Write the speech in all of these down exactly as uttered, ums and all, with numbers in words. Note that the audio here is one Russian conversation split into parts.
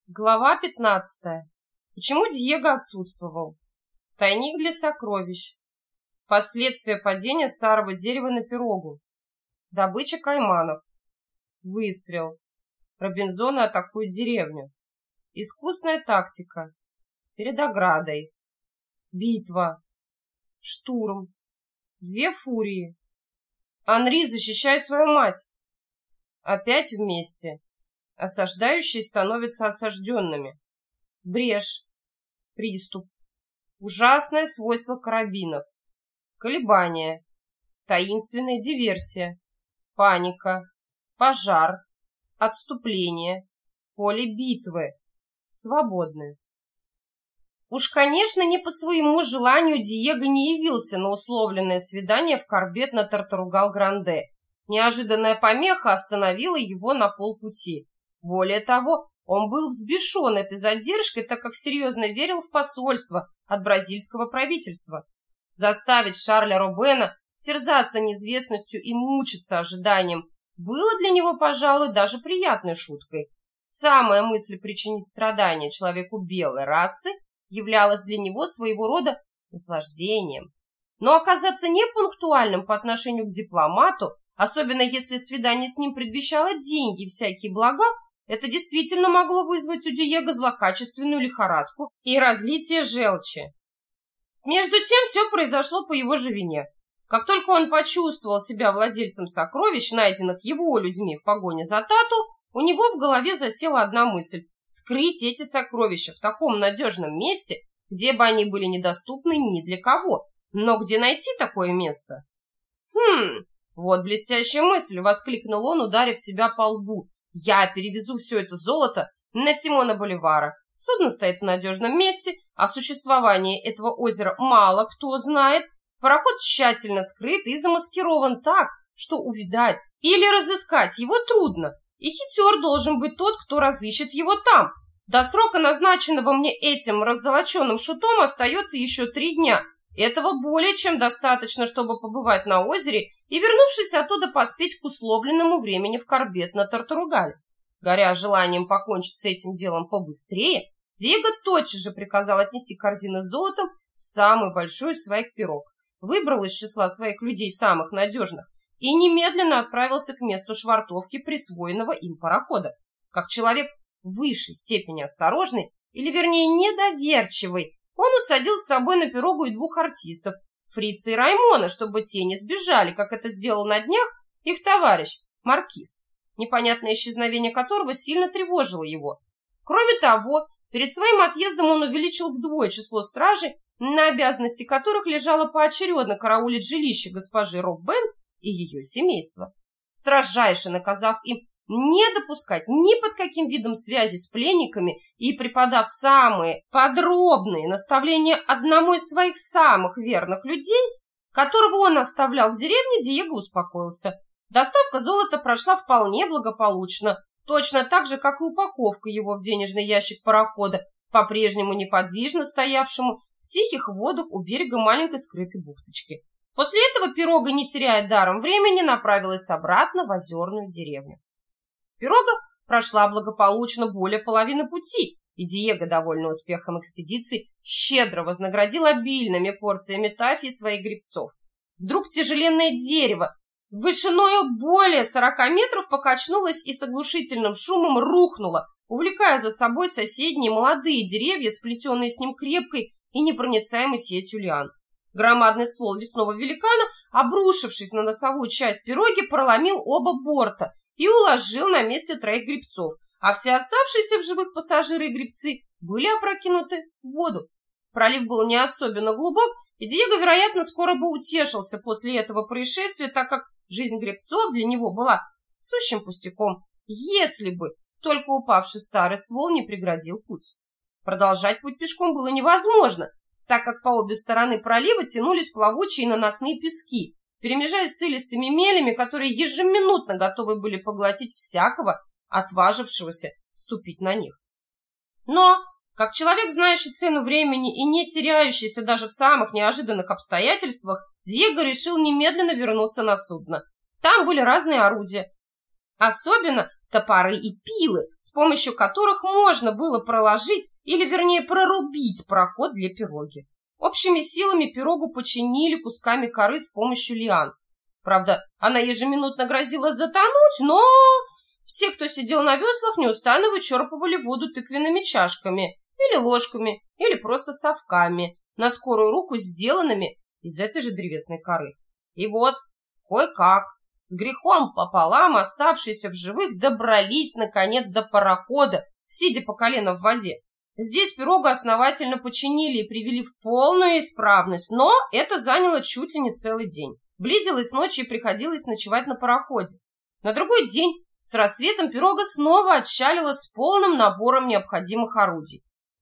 Глава пятнадцатая. Почему Диего отсутствовал? Тайник для сокровищ. Последствия падения старого дерева на пирогу. Добыча кайманов. Выстрел. Робинзоны атакуют деревню. Искусная тактика. Перед оградой. Битва. Штурм. Две фурии. Анри защищает свою мать. Опять вместе. Осаждающие становятся осажденными. Брешь. Приступ. Ужасное свойство карабинов. Колебания. Таинственная диверсия. Паника. Пожар. Отступление. Поле битвы. Свободны. Уж, конечно, не по своему желанию Диего не явился на условленное свидание в корбет на Тартаругал-Гранде. Неожиданная помеха остановила его на полпути. Более того, он был взбешен этой задержкой, так как серьезно верил в посольство от бразильского правительства. Заставить Шарля Робена терзаться неизвестностью и мучиться ожиданием было для него, пожалуй, даже приятной шуткой. Самая мысль причинить страдания человеку белой расы являлась для него своего рода наслаждением. Но оказаться непунктуальным по отношению к дипломату, особенно если свидание с ним предвещало деньги и всякие блага, это действительно могло вызвать у Диего злокачественную лихорадку и разлитие желчи. Между тем все произошло по его же вине. Как только он почувствовал себя владельцем сокровищ, найденных его людьми в погоне за Тату, у него в голове засела одна мысль – скрыть эти сокровища в таком надежном месте, где бы они были недоступны ни для кого. Но где найти такое место? «Хм, вот блестящая мысль!» – воскликнул он, ударив себя по лбу. «Я перевезу все это золото на Симона Боливара. Судно стоит в надежном месте, о существовании этого озера мало кто знает. Пароход тщательно скрыт и замаскирован так, что увидать или разыскать его трудно. И хитер должен быть тот, кто разыщет его там. До срока, назначенного мне этим раззолоченным шутом, остается еще три дня. Этого более чем достаточно, чтобы побывать на озере и, вернувшись оттуда, поспеть к условленному времени в корбет на Тартаругале. Горя желанием покончить с этим делом побыстрее, Диего тотчас же приказал отнести корзины с золотом в самую большую из своих пирог, выбрал из числа своих людей самых надежных и немедленно отправился к месту швартовки присвоенного им парохода. Как человек в высшей степени осторожный, или вернее недоверчивый, он усадил с собой на пирогу и двух артистов, Фрица и Раймона, чтобы те не сбежали, как это сделал на днях их товарищ, Маркиз, непонятное исчезновение которого сильно тревожило его. Кроме того, перед своим отъездом он увеличил вдвое число стражей, на обязанности которых лежало поочередно караулить жилище госпожи Роббен и ее семейства, строжайше наказав им не допускать ни под каким видом связи с пленниками и преподав самые подробные наставления одному из своих самых верных людей, которого он оставлял в деревне, Диего успокоился. Доставка золота прошла вполне благополучно, точно так же, как и упаковка его в денежный ящик парохода, по-прежнему неподвижно стоявшему в тихих водах у берега маленькой скрытой бухточки. После этого пирога, не теряя даром времени, направилась обратно в озерную деревню. Пирога прошла благополучно более половины пути, и Диего, довольный успехом экспедиции, щедро вознаградил обильными порциями тафи своих гребцов. Вдруг тяжеленное дерево, вышиною более сорока метров, покачнулось и с оглушительным шумом рухнуло, увлекая за собой соседние молодые деревья, сплетенные с ним крепкой и непроницаемой сетью лиан. Громадный ствол лесного великана, обрушившись на носовую часть пироги, проломил оба борта и уложил на месте троих гребцов, а все оставшиеся в живых пассажиры и гребцы были опрокинуты в воду. Пролив был не особенно глубок, и Диего, вероятно, скоро бы утешился после этого происшествия, так как жизнь гребцов для него была сущим пустяком, если бы только упавший старый ствол не преградил путь. Продолжать путь пешком было невозможно, так как по обе стороны пролива тянулись плавучие наносные пески, перемежаясь с илистыми мелями, которые ежеминутно готовы были поглотить всякого, отважившегося ступить на них. Но, как человек, знающий цену времени и не теряющийся даже в самых неожиданных обстоятельствах, Диего решил немедленно вернуться на судно. Там были разные орудия. Особенно топоры и пилы, с помощью которых можно было проложить или, вернее, прорубить проход для пироги. Общими силами пирогу починили кусками коры с помощью лиан. Правда, она ежеминутно грозила затонуть, но все, кто сидел на веслах, неустанно вычерпывали воду тыквенными чашками или ложками, или просто совками, на скорую руку сделанными из этой же древесной коры. И вот, кое-как, с грехом пополам оставшиеся в живых добрались, наконец, до парохода, сидя по колено в воде. Здесь пирогу основательно починили и привели в полную исправность, но это заняло чуть ли не целый день. Близилась ночь и приходилось ночевать на пароходе. На другой день с рассветом пирога снова отчалила с полным набором необходимых орудий.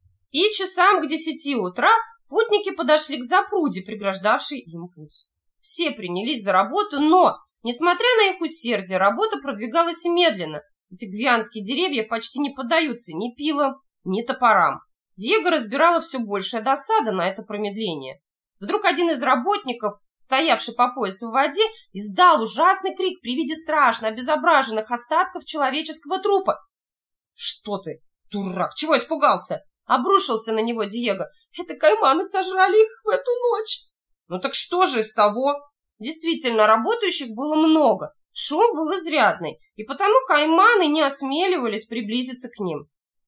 И часам к десяти утра путники подошли к запруде, преграждавшей им путь. Все принялись за работу, но, несмотря на их усердие, работа продвигалась медленно. Эти гвианские деревья почти не поддаются ни пилам, ни топорам. Диего разбирала все большая досада на это промедление. Вдруг один из работников, стоявший по пояс в воде, издал ужасный крик при виде страшно обезображенных остатков человеческого трупа. «Что ты, дурак, чего испугался?» Обрушился на него Диего. «Это кайманы сожрали их в эту ночь». «Ну так что же из того?» Действительно, работающих было много, шум был изрядный, и потому кайманы не осмеливались приблизиться к ним.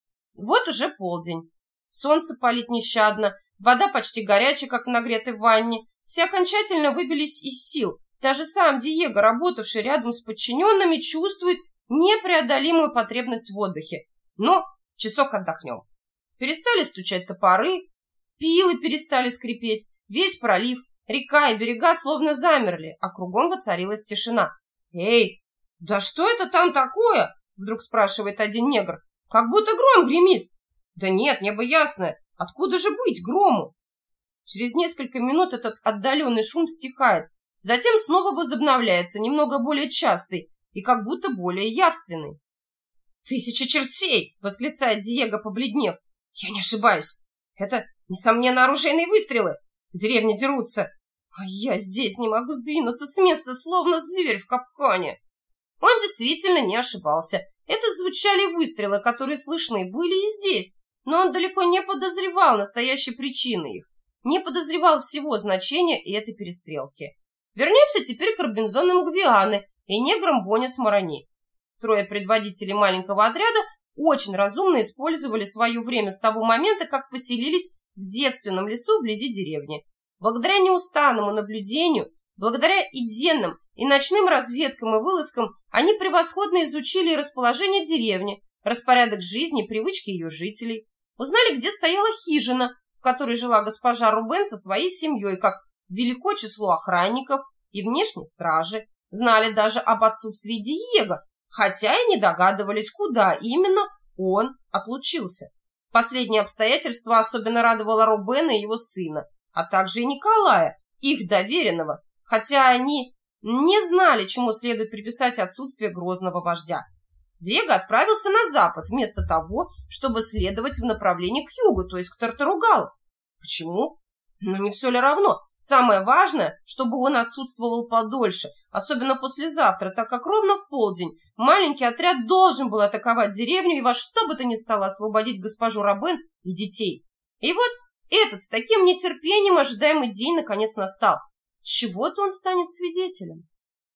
Вот уже полдень. Солнце палит нещадно, вода почти горячая, как в нагретой ванне. Все окончательно выбились из сил. Даже сам Диего, работавший рядом с подчиненными, чувствует непреодолимую потребность в отдыхе. Но часок отдохнем. Перестали стучать топоры, пилы перестали скрипеть, весь пролив, река и берега словно замерли, а кругом воцарилась тишина. «Эй, да что это там такое?» — вдруг спрашивает один негр. «Как будто гром гремит». «Да нет, небо ясное. Откуда же быть грому?» Через несколько минут этот отдаленный шум стихает, затем снова возобновляется, немного более частый и как будто более явственный. «Тысяча чертей!» — восклицает Диего, побледнев. «Я не ошибаюсь. Это, несомненно, оружейные выстрелы. В деревне дерутся. А я здесь не могу сдвинуться с места, словно зверь в капкане». Он действительно не ошибался. Это звучали выстрелы, которые слышны были и здесь, но он далеко не подозревал настоящей причины их, не подозревал всего значения этой перестрелки. Вернемся теперь к Робинзонам Гвианы и неграм Бони с Морони. Трое предводителей маленького отряда очень разумно использовали свое время с того момента, как поселились в девственном лесу вблизи деревни. Благодаря неустанному наблюдению, благодаря и денным, и ночным разведкам и вылазкам они превосходно изучили расположение деревни, распорядок жизни и привычки ее жителей. Узнали, где стояла хижина, в которой жила госпожа Рубен со своей семьей, как велико число охранников и внешней стражи. Знали даже об отсутствии Диего, хотя и не догадывались, куда именно он отлучился. Последнее обстоятельство особенно радовало Рубена и его сына, а также и Николая, их доверенного, хотя они не знали, чему следует приписать отсутствие грозного вождя. Диего отправился на запад, вместо того, чтобы следовать в направлении к югу, то есть к Тартаругалу. Почему? Но не все ли равно? Самое важное, чтобы он отсутствовал подольше, особенно послезавтра, так как ровно в полдень маленький отряд должен был атаковать деревню и во что бы то ни стало освободить госпожу Рубен и детей. И вот этот с таким нетерпением ожидаемый день наконец настал. Чего-то он станет свидетелем.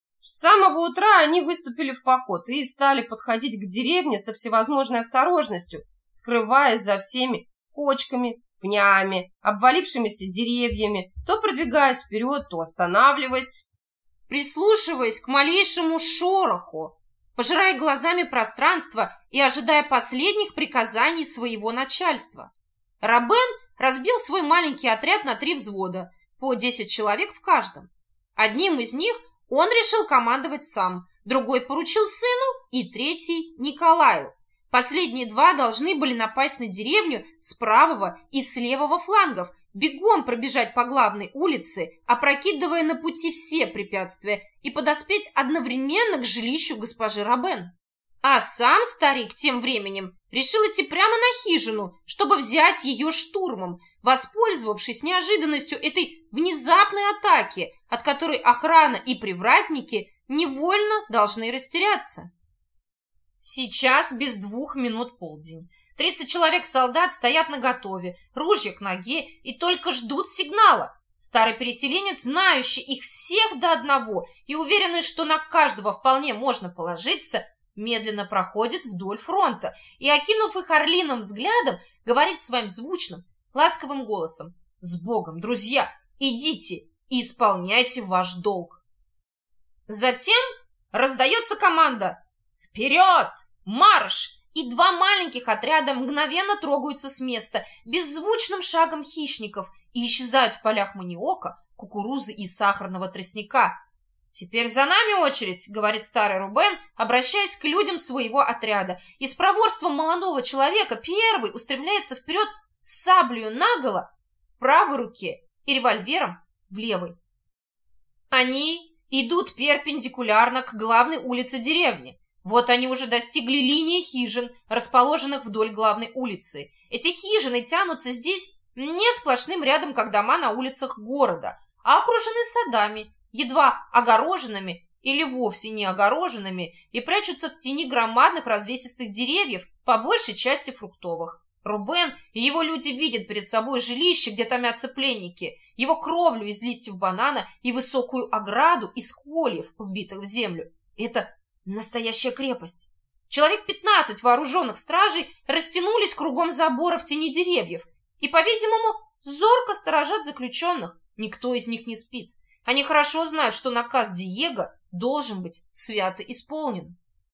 С самого утра они выступили в поход и стали подходить к деревне со всевозможной осторожностью, скрываясь за всеми кочками, пнями, обвалившимися деревьями, то продвигаясь вперед, то останавливаясь, прислушиваясь к малейшему шороху, пожирая глазами пространство и ожидая последних приказаний своего начальства. Рубен разбил свой маленький отряд на три взвода, по десять человек в каждом. Одним из них он решил командовать сам, другой поручил сыну и третий Николаю. Последние два должны были напасть на деревню с правого и с левого флангов, бегом пробежать по главной улице, опрокидывая на пути все препятствия, и подоспеть одновременно к жилищу госпожи Рубен. А сам старик тем временем решил идти прямо на хижину, чтобы взять ее штурмом, воспользовавшись неожиданностью этой внезапной атаки, от которой охрана и привратники невольно должны растеряться. Сейчас без двух минут полдень. Тридцать человек-солдат стоят наготове, ружья к ноге и только ждут сигнала. Старый переселенец, знающий их всех до одного и уверенный, что на каждого вполне можно положиться, медленно проходит вдоль фронта и, окинув их орлиным взглядом, говорит своим звучным, ласковым голосом: «С Богом, друзья, идите и исполняйте ваш долг». Затем раздается команда «Вперед! Марш!» и два маленьких отряда мгновенно трогаются с места беззвучным шагом хищников и исчезают в полях маниока, кукурузы и сахарного тростника. «Теперь за нами очередь», — говорит старый Рубен, обращаясь к людям своего отряда, и с проворством молодого человека первый устремляется вперед с саблею наголо в правой руке и револьвером в левой. Они идут перпендикулярно к главной улице деревни. Вот они уже достигли линии хижин, расположенных вдоль главной улицы. Эти хижины тянутся здесь не сплошным рядом, как дома на улицах города, а окружены садами, едва огороженными или вовсе не огороженными, и прячутся в тени громадных развесистых деревьев, по большей части фруктовых. Рубен и его люди видят перед собой жилище, где томятся пленники, его кровлю из листьев банана и высокую ограду из кольев, вбитых в землю. Это настоящая крепость. Человек пятнадцать вооруженных стражей растянулись кругом забора в тени деревьев и, по-видимому, зорко сторожат заключенных. Никто из них не спит. Они хорошо знают, что наказ Диего должен быть свято исполнен.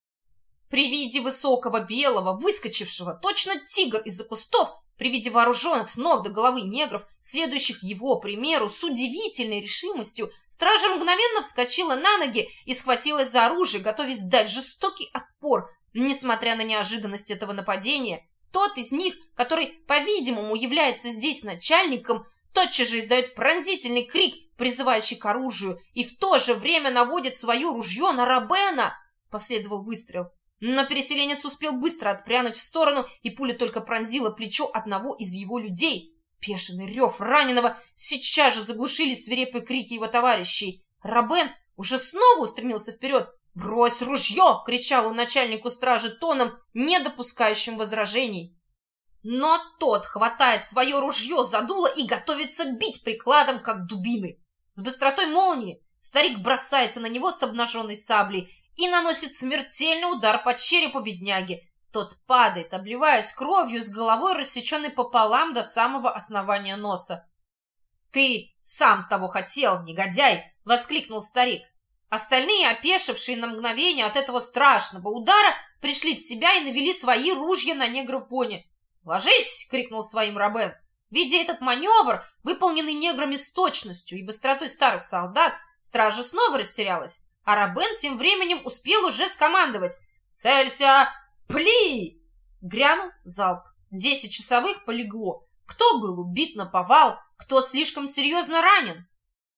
При виде высокого белого, выскочившего, точно тигр из-за кустов, при виде вооруженных с ног до головы негров, следующих его примеру с удивительной решимостью, стража мгновенно вскочила на ноги и схватилась за оружие, готовясь дать жестокий отпор. Несмотря на неожиданность этого нападения, тот из них, который, по-видимому, является здесь начальником, тотчас же издает пронзительный крик, призывающий к оружию, и в то же время наводит свое ружье на Робена. Последовал выстрел. Но переселенец успел быстро отпрянуть в сторону, и пуля только пронзила плечо одного из его людей. Бешеный рев раненого сейчас же заглушили свирепые крики его товарищей. Робен уже снова устремился вперед. «Брось ружье!» — кричал он начальнику стражи тоном, не допускающим возражений. Но тот хватает свое ружье за дуло и готовится бить прикладом, как дубины. С быстротой молнии старик бросается на него с обнаженной саблей и наносит смертельный удар по черепу бедняги. Тот падает, обливаясь кровью, с головой рассеченной пополам до самого основания носа. «Ты сам того хотел, негодяй!» — воскликнул старик. Остальные, опешившие на мгновение от этого страшного удара, пришли в себя и навели свои ружья на негра в боне. «Ложись!» — крикнул своим Робен. Видя этот маневр, выполненный неграми с точностью и быстротой старых солдат, стража снова растерялась, а Робен тем временем успел уже скомандовать: «Целься! Пли!» Грянул залп. Десять часовых полегло. Кто был убит наповал, кто слишком серьезно ранен.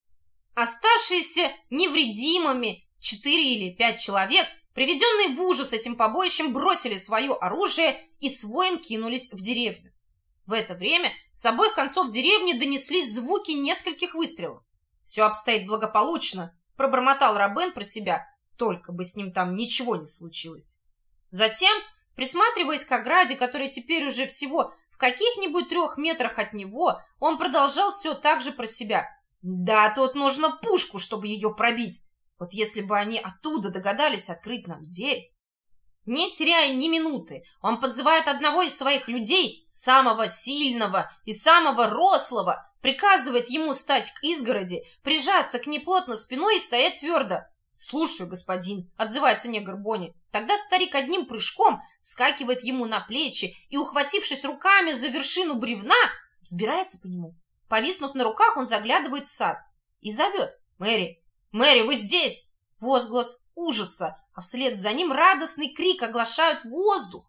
Оставшиеся невредимыми четыре или пять человек, приведенные в ужас этим побоищем, бросили свое оружие и с воем кинулись в деревню. В это время с обоих концов деревни донеслись звуки нескольких выстрелов. «Все обстоит благополучно», — пробормотал Робен про себя, только бы с ним там ничего не случилось. Затем, присматриваясь к ограде, которая теперь уже всего в каких-нибудь трех метрах от него, он продолжал все так же про себя. «Да, тут нужно пушку, чтобы ее пробить. Вот если бы они оттуда догадались открыть нам дверь». Не теряя ни минуты, он подзывает одного из своих людей, самого сильного и самого рослого, приказывает ему стать к изгороди, прижаться к ней плотно спиной и стоять твердо. «Слушаю, господин», — отзывается негр Бонни. Тогда старик одним прыжком вскакивает ему на плечи и, ухватившись руками за вершину бревна, взбирается по нему. Повиснув на руках, он заглядывает в сад и зовет: «Мэри! Мэри, вы здесь!» Возглас ужаса, а вслед за ним радостный крик оглашают воздух.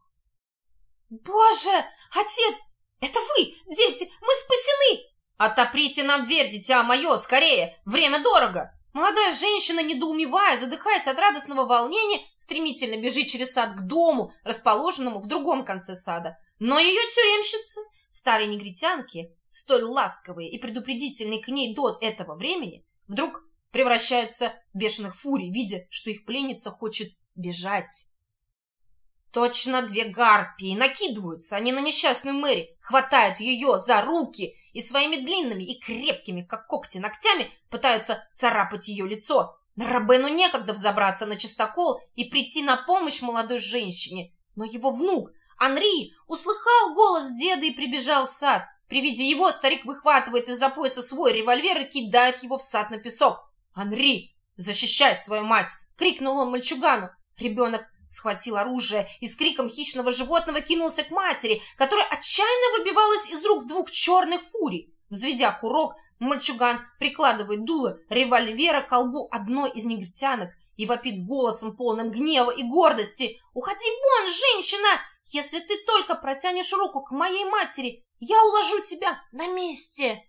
«Боже! Отец! Это вы! Дети! Мы спасены!» «Отоприте нам дверь, дитя мое! Скорее! Время дорого!» Молодая женщина, недоумевая, задыхаясь от радостного волнения, стремительно бежит через сад к дому, расположенному в другом конце сада. Но ее тюремщицы, старые негритянки, столь ласковые и предупредительные к ней до этого времени, вдруг превращаются в бешеных фурий, видя, что их пленница хочет бежать. Точно две гарпии накидываются они на несчастную Мэри, хватают ее за руки и своими длинными и крепкими, как когти, ногтями пытаются царапать ее лицо. Рабену некогда взобраться на частокол и прийти на помощь молодой женщине, но его внук Анри услыхал голос деда и прибежал в сад. При виде его старик выхватывает из-за пояса свой револьвер и кидает его в сад на песок. «Анри, защищай свою мать!» — крикнул он мальчугану. Ребенок схватил оружие и с криком хищного животного кинулся к матери, которая отчаянно выбивалась из рук двух черных фурий. Взведя курок, мальчуган прикладывает дуло револьвера к колбу одной из негритянок и вопит голосом, полным гнева и гордости: «Уходи вон, женщина! Если ты только протянешь руку к моей матери, я уложу тебя на месте!»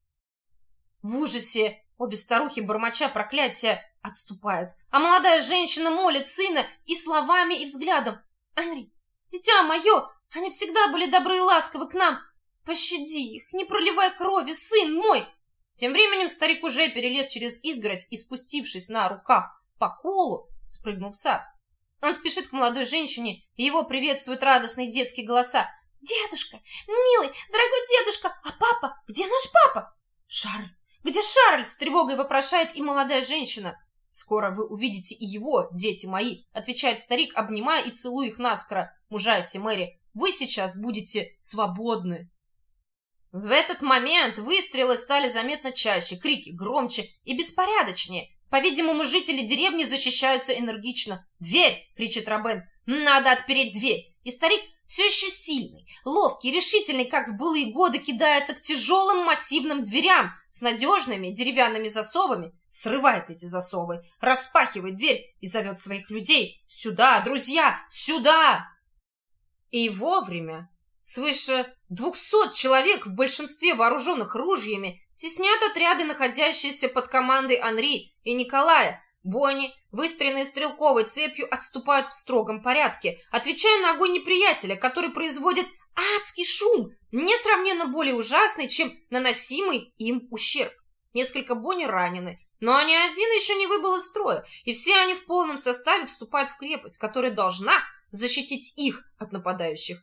В ужасе обе старухи, бормоча проклятия, отступают, а молодая женщина молит сына и словами, и взглядом: «Анри, дитя мое, они всегда были добры и ласковы к нам. Пощади их, не проливай крови, сын мой!» Тем временем старик уже перелез через изгородь и, спустившись на руках по колу, спрыгнул в сад. Он спешит к молодой женщине, и его приветствуют радостные детские голоса. «Дедушка, милый, дорогой дедушка, а папа? Где наш папа?» «Шарль, где Шарль?» — с тревогой вопрошает и молодая женщина. «Скоро вы увидите и его, дети мои», — отвечает старик, обнимая и целуя их наскоро, мужаясь Мэри. «Вы сейчас будете свободны». В этот момент выстрелы стали заметно чаще, крики громче и беспорядочнее. По-видимому, жители деревни защищаются энергично. «Дверь!» — кричит Робен. «Надо отпереть дверь!» И старик, все еще сильный, ловкий, решительный, как в былые годы, кидается к тяжелым массивным дверям с надежными деревянными засовами, срывает эти засовы, распахивает дверь и зовет своих людей: «Сюда, друзья, сюда!» И вовремя свыше двухсот человек, в большинстве вооруженных ружьями, теснят отряды, находящиеся под командой Анри и Николая. Бонни, выстроенные стрелковой цепью, отступают в строгом порядке, отвечая на огонь неприятеля, который производит адский шум, несравненно более ужасный, чем наносимый им ущерб. Несколько Бонни ранены, но ни один еще не выбыл из строя, и все они в полном составе вступают в крепость, которая должна защитить их от нападающих.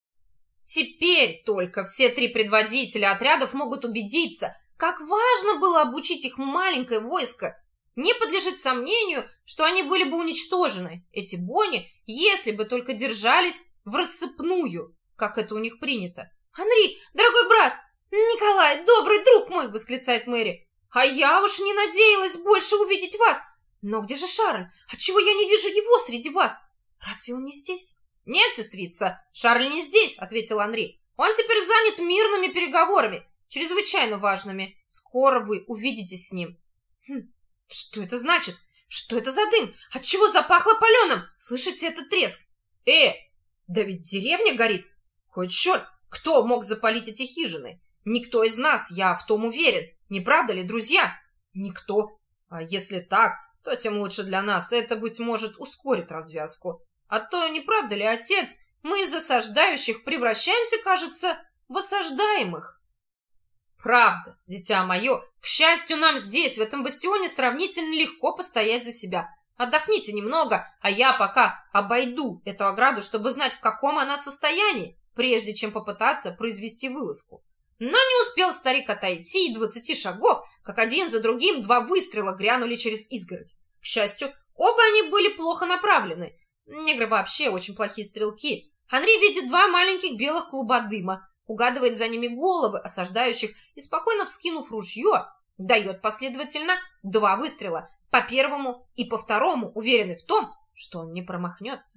Теперь только все три предводителя отрядов могут убедиться, как важно было обучить их маленькое войско. Не подлежит сомнению, что они были бы уничтожены, эти Бонни, если бы только держались в рассыпную, как это у них принято. «Анри, дорогой брат! Николай, добрый друг мой!» — восклицает Мэри. «А я уж не надеялась больше увидеть вас! Но где же Шарль? Отчего я не вижу его среди вас? Разве он не здесь?» «Нет, сестрица, Шарль не здесь», — ответил Анри. «Он теперь занят мирными переговорами, чрезвычайно важными. Скоро вы увидитесь с ним». «Хм, что это значит? Что это за дым? Отчего запахло паленым? Слышите этот треск? Э, да ведь деревня горит! Хоть черт, кто мог запалить эти хижины? Никто из нас, я в том уверен. Не правда ли, друзья? Никто. А если так, то тем лучше для нас. Это, быть может, ускорит развязку. А то, не правда ли, отец, мы из осаждающих превращаемся, кажется, в осаждаемых». «Правда, дитя мое, к счастью, нам здесь, в этом бастионе, сравнительно легко постоять за себя. Отдохните немного, а я пока обойду эту ограду, чтобы знать, в каком она состоянии, прежде чем попытаться произвести вылазку». Но не успел старик отойти и двадцати шагов, как один за другим два выстрела грянули через изгородь. К счастью, оба они были плохо направлены. Негры вообще очень плохие стрелки. Анри видит два маленьких белых клуба дыма, угадывает за ними головы осаждающих и, спокойно вскинув ружье, дает последовательно два выстрела, по первому и по второму, уверенный в том, что он не промахнется.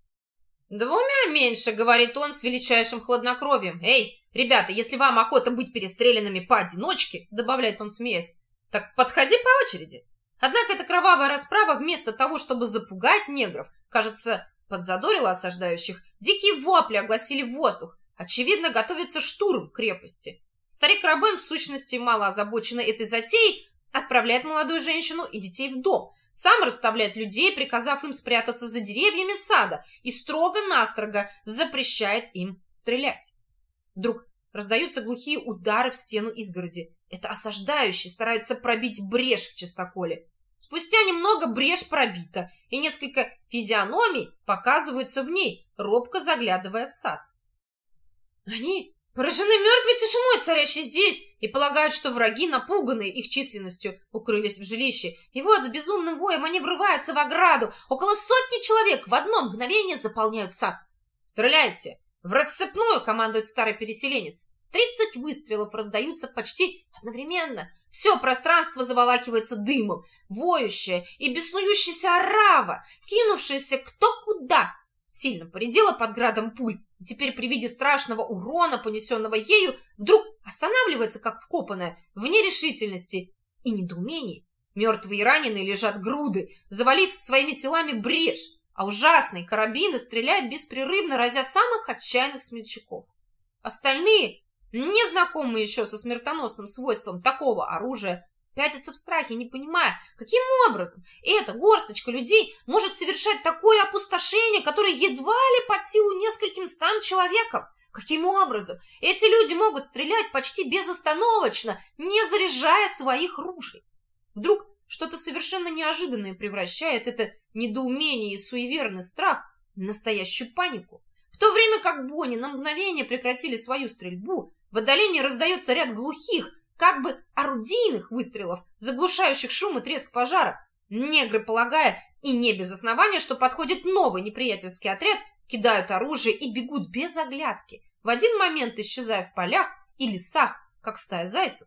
«Двумя меньше», — говорит он с величайшим хладнокровием. «Эй, ребята, если вам охота быть перестрелянными поодиночке», — добавляет он, смеясь, — «так подходи по очереди». Однако эта кровавая расправа, вместо того, чтобы запугать негров, кажется, подзадорила осаждающих. Дикие вопли огласили воздух. Очевидно, готовится штурм крепости. Старик Робен, в сущности, мало озабоченный этой затеей, отправляет молодую женщину и детей в дом, сам расставляет людей, приказав им спрятаться за деревьями сада, и строго-настрого запрещает им стрелять. Вдруг раздаются глухие удары в стену изгороди. Это осаждающие стараются пробить брешь в частоколе. Спустя немного брешь пробита, и несколько физиономий показываются в ней. робко заглядывая в сад. Они поражены мертвой тишиной, царящей здесь, и полагают, что враги, напуганные их численностью, укрылись в жилище. И вот с безумным воем они врываются в ограду. Около сотни человек в одно мгновение заполняют сад. «Стреляйте! В рассыпную!» — командует старый переселенец. Тридцать выстрелов раздаются почти одновременно. Все пространство заволакивается дымом. Воющая и беснующаяся орава, кинувшаяся кто куда, сильно поредела под градом пуль. И теперь при виде страшного урона, понесенного ею, вдруг останавливается, как вкопанная, в нерешительности и недоумении. Мертвые и раненые лежат груды, завалив своими телами брешь, а ужасные карабины стреляют беспрерывно, разя самых отчаянных смельчаков. Остальные, незнакомые еще со смертоносным свойством такого оружия, пятятся в страхе, не понимая, каким образом эта горсточка людей может совершать такое опустошение, которое едва ли под силу нескольким стам человекам. Каким образом эти люди могут стрелять почти безостановочно, не заряжая своих ружей? Вдруг что-то совершенно неожиданное превращает это недоумение и суеверный страх в настоящую панику. В то время как Бонни на мгновение прекратили свою стрельбу, в отдалении раздается ряд глухих, как бы орудийных выстрелов, заглушающих шум и треск пожара. Негры, полагая, и не без основания, что подходит новый неприятельский отряд, кидают оружие и бегут без оглядки, в один момент исчезая в полях и лесах, как стая зайцев.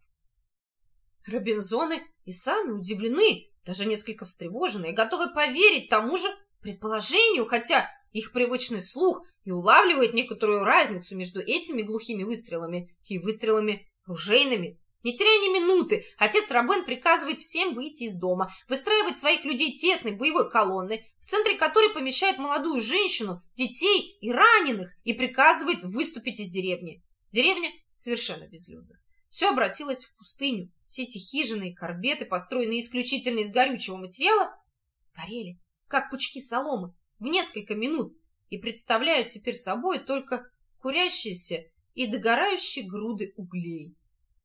Робинзоны и сами удивлены, даже несколько встревожены, и готовы поверить тому же предположению, хотя их привычный слух и улавливает некоторую разницу между этими глухими выстрелами и выстрелами ружейными. Не теряя ни минуты, отец Робен приказывает всем выйти из дома, выстраивать своих людей тесной боевой колонной, в центре которой помещает молодую женщину, детей и раненых, и приказывает выступить из деревни. Деревня совершенно безлюдна. Все обратилось в пустыню. Все эти хижины и корбеты, построенные исключительно из горючего материала, сгорели, как пучки соломы, в несколько минут, и представляют теперь собой только курящиеся и догорающие груды углей.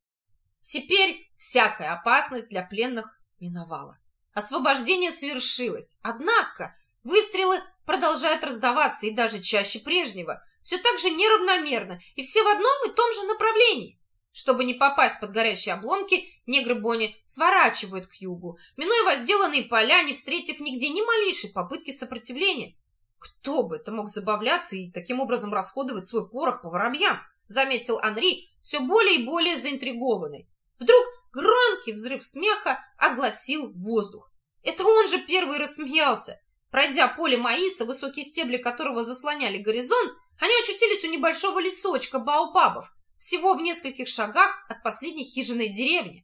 Теперь всякая опасность для пленных миновала. Освобождение совершилось, однако выстрелы продолжают раздаваться и даже чаще прежнего, все так же неравномерно и все в одном и том же направлении. Чтобы не попасть под горящие обломки, негры Бонни сворачивают к югу, минуя возделанные поля, не встретив нигде ни малейшей попытки сопротивления. Кто бы это мог забавляться и таким образом расходовать свой порох по воробьям, заметил Анри, все более и более заинтригованный. Вдруг громкий взрыв смеха огласил воздух. Это он же первый рассмеялся. Пройдя поле маиса, высокие стебли которого заслоняли горизонт, они очутились у небольшого лесочка баобабов, всего в нескольких шагах от последней хижины деревни.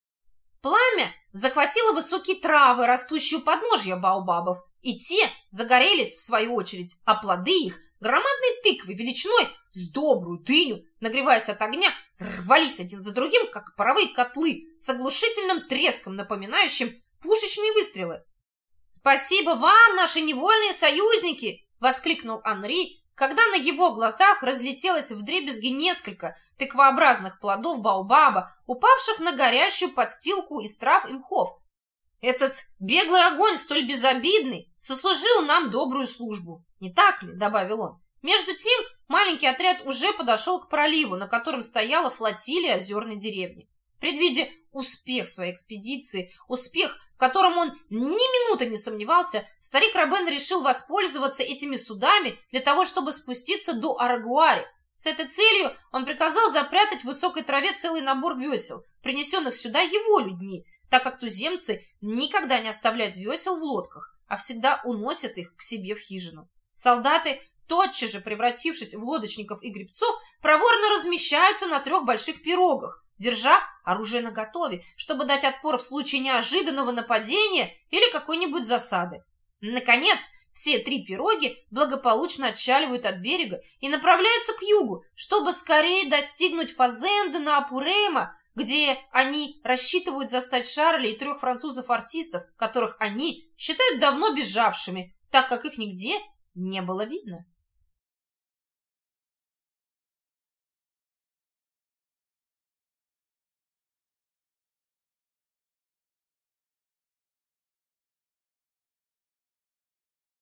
Пламя захватило высокие травы, растущие у подножья баобабов, и те загорелись в свою очередь, а плоды их, громадные тыквы величиной с добрую дыню, нагреваясь от огня, рвались один за другим, как паровые котлы, с оглушительным треском, напоминающим пушечные выстрелы. «Спасибо вам, наши невольные союзники!» — воскликнул Анри, когда на его глазах разлетелось вдребезги несколько тыквообразных плодов баобаба, упавших на горящую подстилку из трав и мхов. «Этот беглый огонь, столь безобидный, сослужил нам добрую службу. Не так ли?» — добавил он. Между тем маленький отряд уже подошел к проливу, на котором стояла флотилия озерной деревни. Предвидя успех своей экспедиции, успех, в котором он ни минуты не сомневался, старик Робен решил воспользоваться этими судами для того, чтобы спуститься до Арагуари. С этой целью он приказал запрятать в высокой траве целый набор весел, принесенных сюда его людьми, так как туземцы никогда не оставляют весел в лодках, а всегда уносят их к себе в хижину. Солдаты, тотчас же превратившись в лодочников и гребцов, проворно размещаются на трех больших пирогах, держа оружие наготове, чтобы дать отпор в случае неожиданного нападения или какой-нибудь засады. Наконец, все три пироги благополучно отчаливают от берега и направляются к югу, чтобы скорее достигнуть Фазенды на Апурейма, где они рассчитывают застать Шарля и трех французов-артистов, которых они считают давно бежавшими, так как их нигде не было видно.